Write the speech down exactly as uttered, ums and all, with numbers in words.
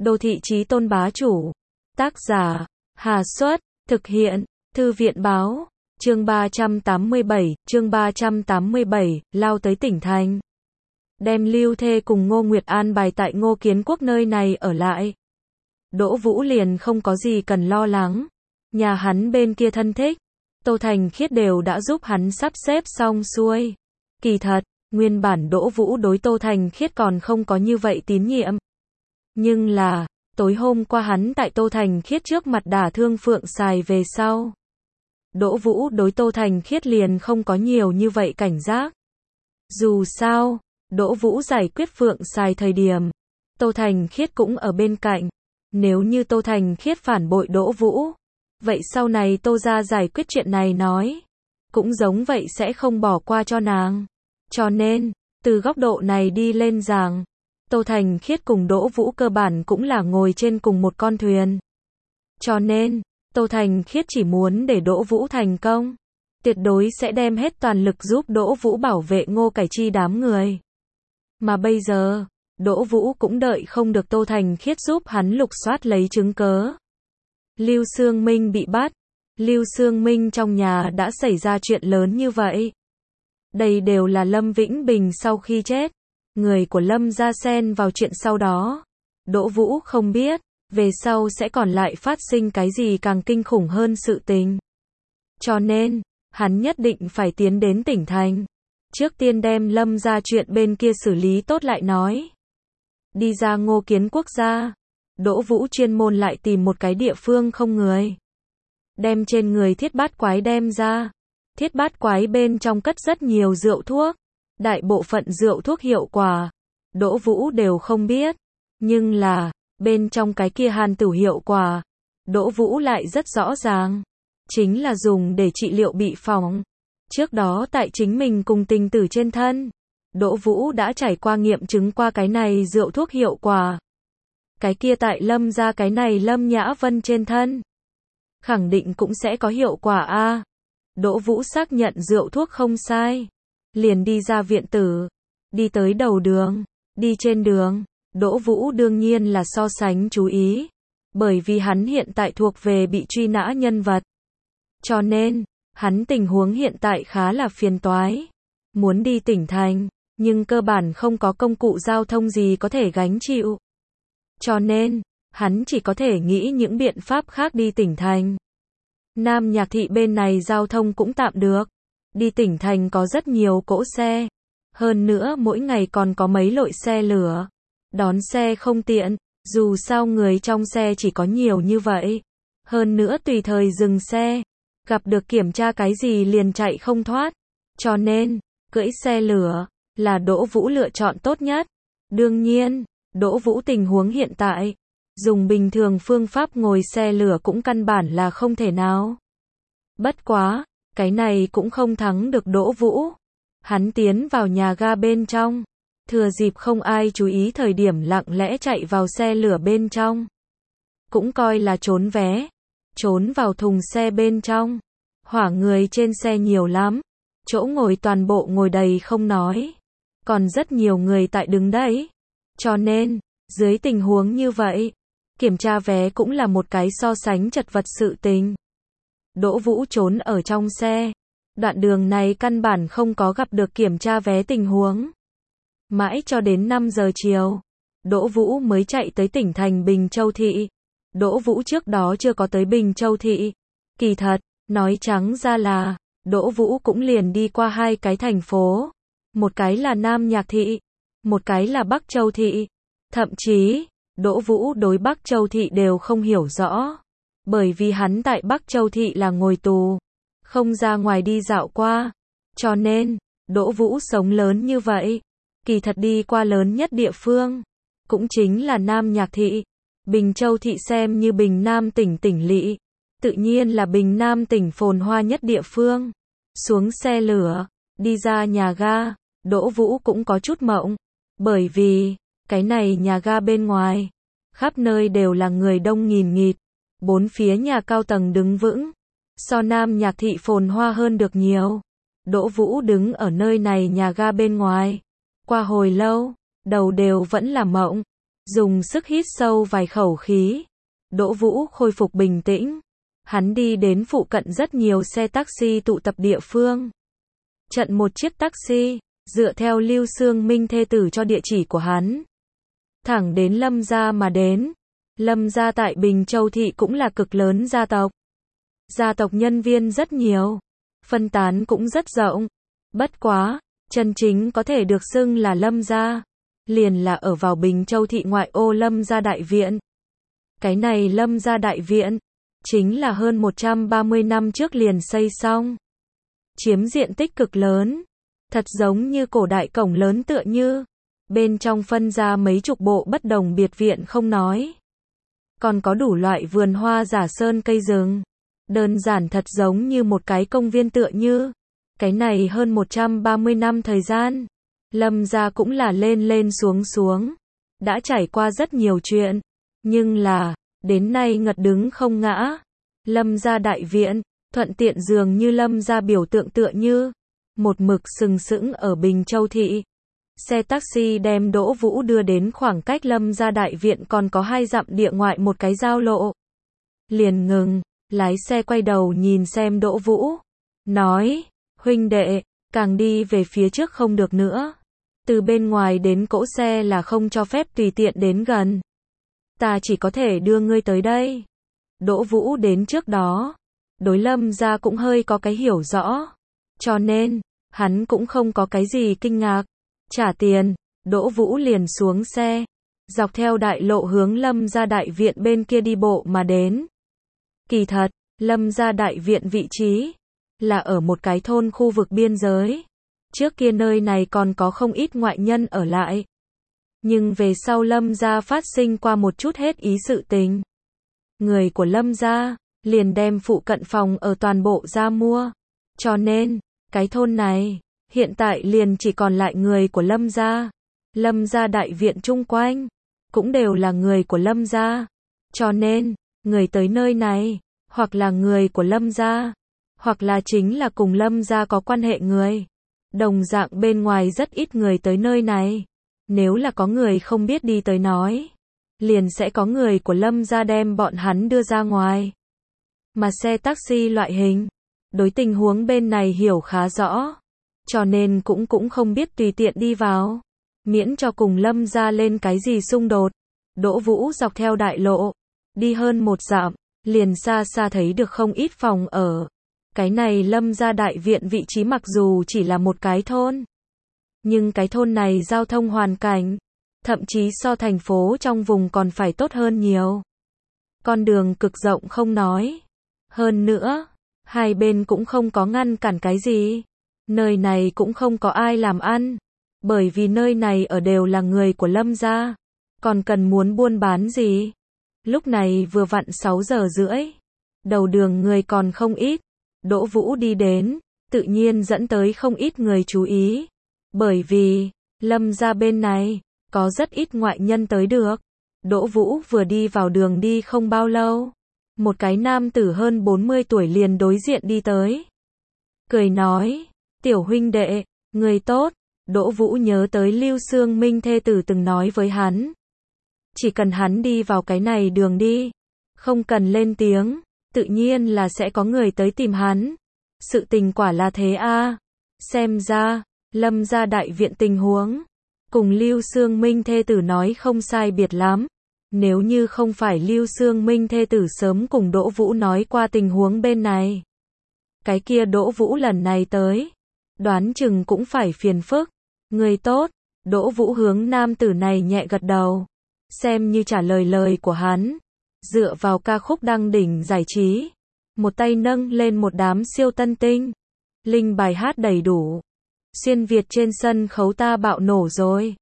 Đô thị chí tôn bá chủ. Tác giả, Hà Xuất, thực hiện, Thư viện báo, chương ba trăm tám mươi bảy, chương ba trăm tám mươi bảy, lao tới tỉnh thành. Đem Lưu Thê cùng Ngô Nguyệt an bài tại Ngô Kiến Quốc nơi này ở lại. Đỗ Vũ liền không có gì cần lo lắng. Nhà hắn bên kia thân thích, Tô Thành Khiết đều đã giúp hắn sắp xếp xong xuôi. Kỳ thật, nguyên bản Đỗ Vũ đối Tô Thành Khiết còn không có như vậy tín nhiệm. Nhưng là, tối hôm qua hắn tại Tô Thành Khiết trước mặt đả thương Phượng Sài về sau. Đỗ Vũ đối Tô Thành Khiết liền không có nhiều như vậy cảnh giác. Dù sao, Đỗ Vũ giải quyết Phượng Sài thời điểm, Tô Thành Khiết cũng ở bên cạnh. Nếu như Tô Thành Khiết phản bội Đỗ Vũ, vậy sau này Tô gia giải quyết chuyện này nói, cũng giống vậy sẽ không bỏ qua cho nàng. Cho nên, từ góc độ này đi lên giảng, Tô Thành Khiết cùng Đỗ Vũ cơ bản cũng là ngồi trên cùng một con thuyền. Cho nên, Tô Thành Khiết chỉ muốn để Đỗ Vũ thành công, tuyệt đối sẽ đem hết toàn lực giúp Đỗ Vũ bảo vệ Ngô Cải Chi đám người. Mà bây giờ, Đỗ Vũ cũng đợi không được Tô Thành Khiết giúp hắn lục soát lấy chứng cớ. Lưu Sương Minh bị bắt. Lưu Sương Minh trong nhà đã xảy ra chuyện lớn như vậy. Đây đều là Lâm Vĩnh Bình sau khi chết. Người của Lâm gia xen vào chuyện sau đó. Đỗ Vũ không biết, về sau sẽ còn lại phát sinh cái gì càng kinh khủng hơn sự tình. Cho nên, hắn nhất định phải tiến đến tỉnh thành. Trước tiên đem Lâm gia chuyện bên kia xử lý tốt lại nói. Đi ra Ngô Kiến Quốc gia, Đỗ Vũ chuyên môn lại tìm một cái địa phương không người. Đem trên người thiết bát quái đem ra. Thiết bát quái bên trong cất rất nhiều rượu thuốc. Đại bộ phận rượu thuốc hiệu quả, Đỗ Vũ đều không biết. Nhưng là, bên trong cái kia hàn tử hiệu quả, Đỗ Vũ lại rất rõ ràng. Chính là dùng để trị liệu bị phỏng. Trước đó tại chính mình cùng tình tử trên thân, Đỗ Vũ đã trải qua nghiệm chứng qua cái này rượu thuốc hiệu quả. Cái kia tại Lâm gia cái này Lâm Nhã Vân trên thân, khẳng định cũng sẽ có hiệu quả a. Đỗ Vũ xác nhận rượu thuốc không sai, liền đi ra viện tử, đi tới đầu đường. Đi trên đường, Đỗ Vũ đương nhiên là so sánh chú ý, bởi vì hắn hiện tại thuộc về bị truy nã nhân vật. Cho nên, hắn tình huống hiện tại khá là phiền toái. Muốn đi tỉnh thành, nhưng cơ bản không có công cụ giao thông gì có thể gánh chịu. Cho nên, hắn chỉ có thể nghĩ những biện pháp khác đi tỉnh thành. Nam Nhạc Thị bên này giao thông cũng tạm được. Đi tỉnh thành có rất nhiều cỗ xe. Hơn nữa mỗi ngày còn có mấy lội xe lửa. Đón xe không tiện, dù sao người trong xe chỉ có nhiều như vậy. Hơn nữa tùy thời dừng xe, gặp được kiểm tra cái gì liền chạy không thoát. Cho nên, cưỡi xe lửa là Đỗ Vũ lựa chọn tốt nhất. Đương nhiên, Đỗ Vũ tình huống hiện tại, dùng bình thường phương pháp ngồi xe lửa cũng căn bản là không thể nào. Bất quá, cái này cũng không thắng được Đỗ Vũ. Hắn tiến vào nhà ga bên trong, thừa dịp không ai chú ý thời điểm lặng lẽ chạy vào xe lửa bên trong. Cũng coi là trốn vé, trốn vào thùng xe bên trong. Hỏa người trên xe nhiều lắm, chỗ ngồi toàn bộ ngồi đầy không nói, còn rất nhiều người tại đứng đấy. Cho nên, dưới tình huống như vậy, kiểm tra vé cũng là một cái so sánh chật vật sự tình. Đỗ Vũ trốn ở trong xe. Đoạn đường này căn bản không có gặp được kiểm tra vé tình huống. Mãi cho đến năm giờ chiều, Đỗ Vũ mới chạy tới tỉnh thành Bình Châu Thị. Đỗ Vũ trước đó chưa có tới Bình Châu Thị. Kỳ thật, nói trắng ra là, Đỗ Vũ cũng liền đi qua hai cái thành phố. Một cái là Nam Nhạc Thị, một cái là Bắc Châu Thị. Thậm chí, Đỗ Vũ đối Bắc Châu Thị đều không hiểu rõ. Bởi vì hắn tại Bắc Châu Thị là ngồi tù, không ra ngoài đi dạo qua. Cho nên, Đỗ Vũ sống lớn như vậy, kỳ thật đi qua lớn nhất địa phương, cũng chính là Nam Nhạc Thị. Bình Châu Thị xem như Bình Nam tỉnh tỉnh lỵ, tự nhiên là Bình Nam tỉnh phồn hoa nhất địa phương. Xuống xe lửa, đi ra nhà ga, Đỗ Vũ cũng có chút mộng. Bởi vì, cái này nhà ga bên ngoài, khắp nơi đều là người đông nghìn nghịt, bốn phía nhà cao tầng đứng vững. So Nam Nhạc Thị phồn hoa hơn được nhiều. Đỗ Vũ đứng ở nơi này nhà ga bên ngoài. Qua hồi lâu, đầu đều vẫn là mộng. Dùng sức hít sâu vài khẩu khí. Đỗ Vũ khôi phục bình tĩnh. Hắn đi đến phụ cận rất nhiều xe taxi tụ tập địa phương. Chặn một chiếc taxi, dựa theo Lưu Xương Minh thê tử cho địa chỉ của hắn. Thẳng đến Lâm gia mà đến. Lâm gia tại Bình Châu thị cũng là cực lớn gia tộc. Gia tộc nhân viên rất nhiều, phân tán cũng rất rộng. Bất quá, chân chính có thể được xưng là Lâm gia, liền là ở vào Bình Châu thị ngoại ô Lâm gia đại viện. Cái này Lâm gia đại viện, chính là hơn một trăm ba mươi năm trước liền xây xong. Chiếm diện tích cực lớn, thật giống như cổ đại cổng lớn tựa như. Bên trong phân ra mấy chục bộ bất đồng biệt viện không nói. Còn có đủ loại vườn hoa giả sơn cây rừng. Đơn giản thật giống như một cái công viên tựa như. Cái này hơn một trăm ba mươi năm thời gian. Lâm gia cũng là lên lên xuống xuống. Đã trải qua rất nhiều chuyện. Nhưng là, đến nay ngật đứng không ngã. Lâm gia đại viện, thuận tiện dường như Lâm gia biểu tượng tựa như. Một mực sừng sững ở Bình Châu thị. Xe taxi đem Đỗ Vũ đưa đến khoảng cách Lâm gia đại viện còn có hai dặm địa ngoại một cái giao lộ. Liền ngừng, lái xe quay đầu nhìn xem Đỗ Vũ. Nói, huynh đệ, càng đi về phía trước không được nữa. Từ bên ngoài đến cỗ xe là không cho phép tùy tiện đến gần. Ta chỉ có thể đưa ngươi tới đây. Đỗ Vũ đến trước đó. Đối Lâm gia cũng hơi có cái hiểu rõ. Cho nên, hắn cũng không có cái gì kinh ngạc. Trả tiền, Đỗ Vũ liền xuống xe, dọc theo đại lộ hướng Lâm gia đại viện bên kia đi bộ mà đến. Kỳ thật, Lâm gia đại viện vị trí là ở một cái thôn khu vực biên giới. Trước kia nơi này còn có không ít ngoại nhân ở lại. Nhưng về sau Lâm gia phát sinh qua một chút hết ý sự tình. Người của Lâm gia liền đem phụ cận phòng ở toàn bộ ra mua. Cho nên, cái thôn này hiện tại liền chỉ còn lại người của Lâm gia. Lâm gia đại viện chung quanh cũng đều là người của Lâm gia. Cho nên, người tới nơi này, hoặc là người của Lâm gia, hoặc là chính là cùng Lâm gia có quan hệ người. Đồng dạng bên ngoài rất ít người tới nơi này. Nếu là có người không biết đi tới nói, liền sẽ có người của Lâm gia đem bọn hắn đưa ra ngoài. Mà xe taxi loại hình, đối tình huống bên này hiểu khá rõ. Cho nên cũng cũng không biết tùy tiện đi vào. Miễn cho cùng Lâm gia lên cái gì xung đột. Đỗ Vũ dọc theo đại lộ. Đi hơn một dặm. Liền xa xa thấy được không ít phòng ở. Cái này Lâm gia đại viện vị trí mặc dù chỉ là một cái thôn. Nhưng cái thôn này giao thông hoàn cảnh. Thậm chí so thành phố trong vùng còn phải tốt hơn nhiều. Con đường cực rộng không nói. Hơn nữa, hai bên cũng không có ngăn cản cái gì. Nơi này cũng không có ai làm ăn, bởi vì nơi này ở đều là người của Lâm gia, còn cần muốn buôn bán gì. Lúc này vừa vặn sáu giờ rưỡi, đầu đường người còn không ít, Đỗ Vũ đi đến, tự nhiên dẫn tới không ít người chú ý, bởi vì, Lâm gia bên này, có rất ít ngoại nhân tới được. Đỗ Vũ vừa đi vào đường đi không bao lâu, một cái nam tử hơn bốn mươi tuổi liền đối diện đi tới. Cười nói, tiểu huynh đệ, người tốt. Đỗ Vũ nhớ tới Lưu Xương Minh thê tử từng nói với hắn. Chỉ cần hắn đi vào cái này đường đi, không cần lên tiếng, tự nhiên là sẽ có người tới tìm hắn. Sự tình quả là thế a. À. Xem ra, Lâm gia đại viện tình huống, cùng Lưu Xương Minh thê tử nói không sai biệt lắm. Nếu như không phải Lưu Xương Minh thê tử sớm cùng Đỗ Vũ nói qua tình huống bên này, cái kia Đỗ Vũ lần này tới, đoán chừng cũng phải phiền phức. Người tốt. Đỗ Vũ hướng nam tử này nhẹ gật đầu, xem như trả lời lời của hắn. Dựa vào ca khúc đăng đỉnh giải trí, một tay nâng lên một đám siêu tân tinh, linh bài hát đầy đủ. Xuyên Việt trên sân khấu ta bạo nổ rồi.